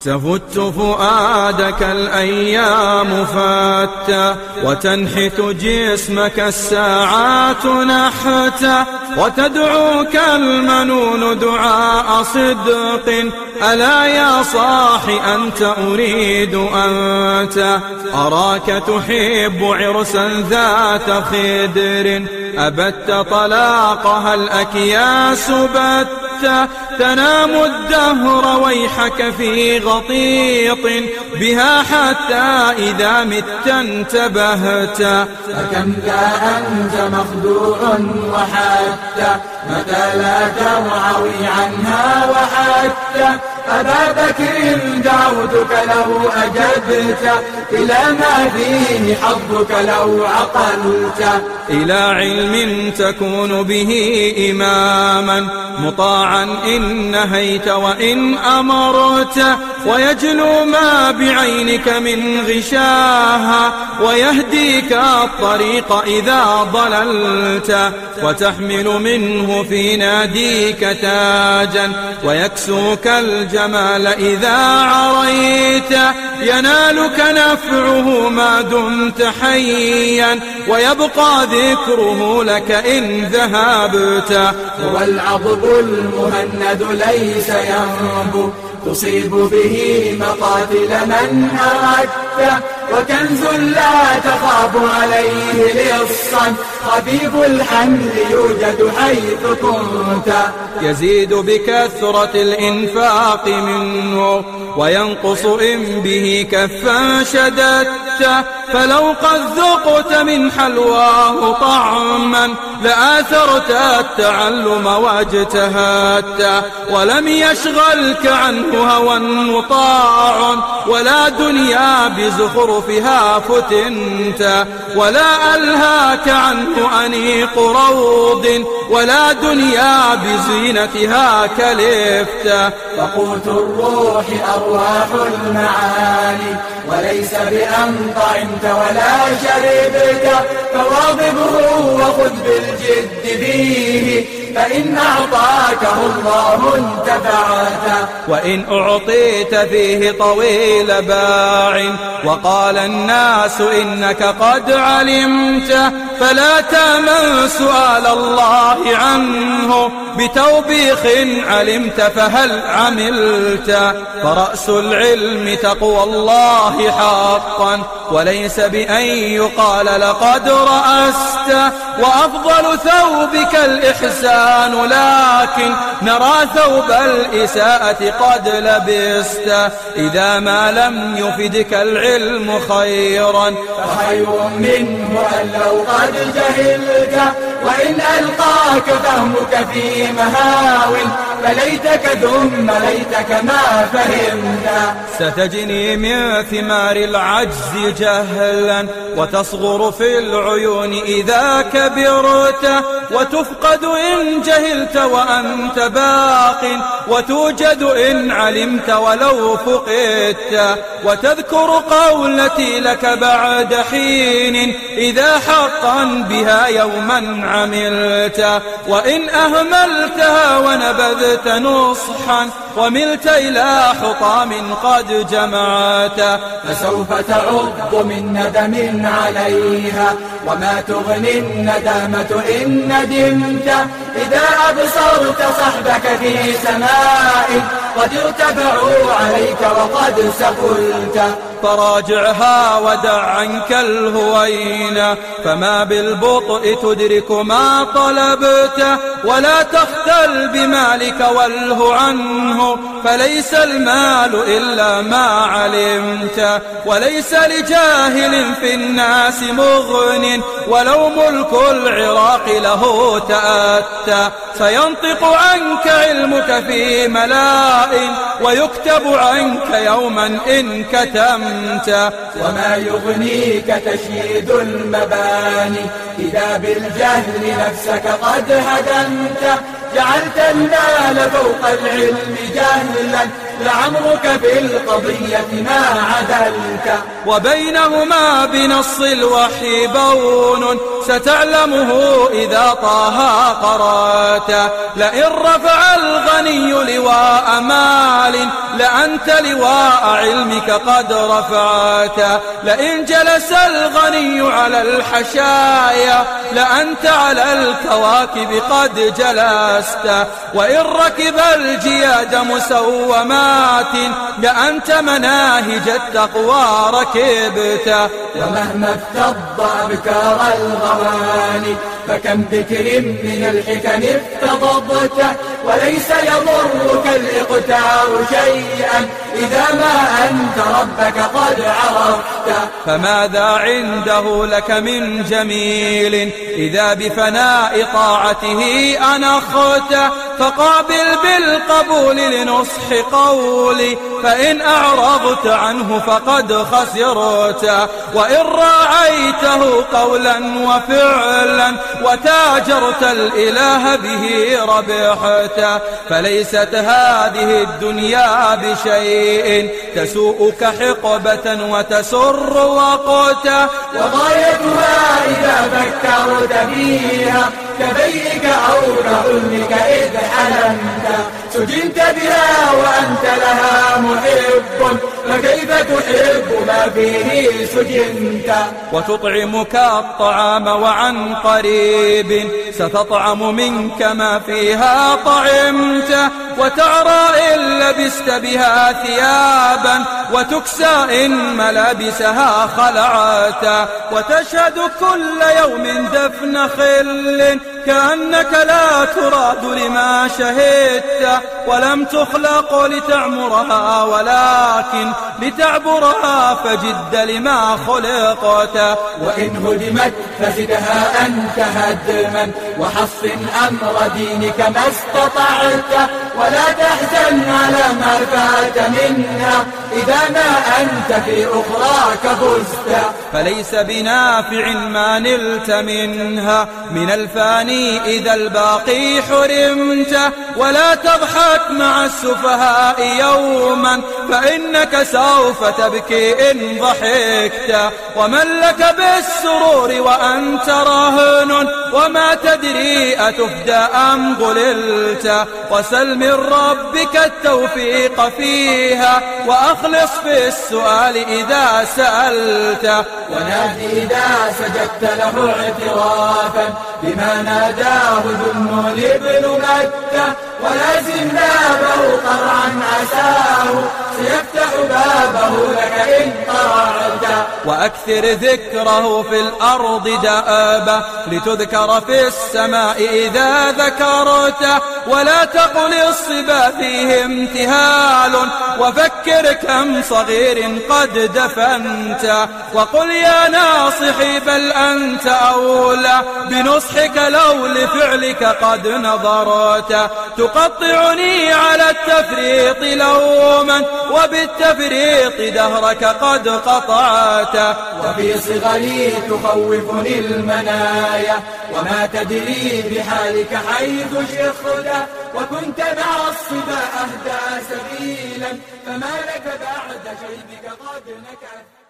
تفت فؤادك الأيام فاتة، وتنحت جسمك الساعات نحتا، وتدعوك المنون دعاء صدق. ألا يا صاح أنت أريد أنت، أراك تحب عرسا ذات خدر، أبت طلاقها الأكياس بتا، تنام الدهر ويحك في غطيط بها حتى إذا مت انتبهت. فكم ذا أنت مخدوع وحتى متى لا ترعوي عنها وحتى أبا بكر دعوتك لو أجبت، إلى ما فيه حظك لو عقلت، إلى علم تكون به إماما مطاعا إن نهيت وإن أمرت، ويجلو ما بعينك من غشاها، ويهديك الطريق إذا ضللت، وتحمل منه في ناديك تاجا، ويكسوك الجمال إذا عريت، ينالك نفعه ما دمت حيا، ويبقى ذكره لك إن ذهبت. هو العضب المهند ليس ينبو، تصيب به مقاتل من أردت، وكنز لا تخاف عليه لصا، خفيف الحمل يوجد حيث كنت، يزيد بكثرة الإنفاق منه، وينقص إن به كفا شددت، فلو قد ذقت من حلواه طعما لآثرت التعلم واجتهدت، ولم يشغلك عنه هوى مطاع، ولا دنيا بزخرفها فتنت، ولا ألهاك عنه أنيق روض، ولا دنيا بزينتها كلفت. فقوت الروح أرواح المعاني، وليس بأن طعمت ولا شربت، فواظبه وخذ بالجد فيه، فإن أعطاكه الله انتفعت، وإن أعطيت فيه طويل باع، وقال الناس إنك قد علمت، فلا تأمن سؤال الله عنه، بتوبيخ علمت فهل عملت. فرأس العلم تقوى الله حقا، وليس بأن يقال لقد رأست، وأفضل ثوبك الإحسان، لكن نرى ثوب الإساءة قد لبست، إذا ما لم يفدك العلم خيرا، فخير منه أن لو قد جهلت، وإن ألقاك فهمك في مهاو، فليتك ثم ليتك ما فهمت. ستجني من ثمار العجز جهلا، وتصغر في العيون إذا كبرت، وتفقد إن جهلت وأنت باق، وتوجد إن علمت ولو فقدت، وتذكر قولتي لك بعد حين، إذا حقا بها يوما عملت، وإن أهملتها ونبذت نصحا، وملت إلى حطام قد جمعت، فسوف تعض من ندم عليها، وما تغني الندامة إن ندمت، إذا أبصرت صحبك في سماء قد ارتفعوا عليك وقد سفلت. فراجعها ودع عنك الهوين، فما بالبطء تدرك ما طلبت، ولا تختل بمالك واله عنه، فليس المال إلا ما علمت، وليس لجاهل في الناس مغن، ولو ملك العراق له تأتى، سينطق عنك علمك في ملاء، ويكتب عنك يوما إن كتمت. وما يغنيك تشييد المباني، إذا بالجهل نفسك قد هدمت، جعلت المال فوق العلم جهلا، لعمرك في القضية ما عدلت. وبينهما بنص الوحي بون، ستعلمه إذا طه قرأت، لئن رفع الغني لواء مال لأنت لواء علمك قد رفعت. لئن جلس الغني على الحشايا لأنت على الكواكب قد جلست. وإن ركب الجياد مسومات لأنت مناهج التقوى ركبت. ومهما افتض أبكار الغواني فكم ذكر من الحكم افتضضته، وليس يضرك الإقتار شيئا إذا ما أنت ربك قد عرفت. فماذا عنده لك من جميل إذا بفناء طاعته أنخت؟ فقابل بالقبول لنصح قولي فإن أعرضت عنه فقد خسرت. وإن راعيته قولا وفعلا وتاجرت الإله به ربحت. فليست هذه الدنيا بشيء تسوءك حقبة وتسر وقتا. وغايتها إذا فكرت فيها كبيك أو كحلمك إذ حلمت. سجنت بها وأنت لها محب، فكيف تحب ما فيه سجنت؟ وتطعمك الطعام وعن قريب ستطعم منك ما فيها طعمت. وتعرى إن لبست بها ثيابا وتكسى إن ملابسها خلعت. وتشهد كل يوم دفن خل كأنك لا تراد لما شهدت. ولم تخلق لتعمرها ولكن لتعبرها فجد لما خلقت. وإن هدمت فزدها أنت هدما وحصن أمر دينك ما استطعت. ولا تحزن على ما فات منها إذا ما أنت في أخراك فزت. فليس بنافع ما نلت منها من الفاني إذا الباقي حرمت. ولا تضحك مع السفهاء يوما فإنك سوف تبكي إن ضحكت. ومن لك بالسرور وأنت راهن وما تدري أتفدى أم غللت. وسل من ربك التوفيق فيها وأخلص في السؤال إذا سألت. ونادي إذا سجدت له اعترافا بما ناداه ذنون ابن مكة. ولازم بابه قرعا عساه سيفتح بابه لك إن قرعت. وأكثر ذكره في الأرض دابة لتذكر في السماء إذا ذكرت. ولا تقل الصبا فيه امتهال وفكر كم صغير قد دفنت. وقل يا ناصحي بل أنت أولى بنصحك لو لفعلك قد نظرت. تقطعني على التفريط لوما وبالتفريط دهرك قد قطعت. وفي صغري تخوفني المنايا وما تدري بحالك حيث شخت. وكنت مع الصبا أهدى سبيلا فما لك بعد شيبك قد نكت.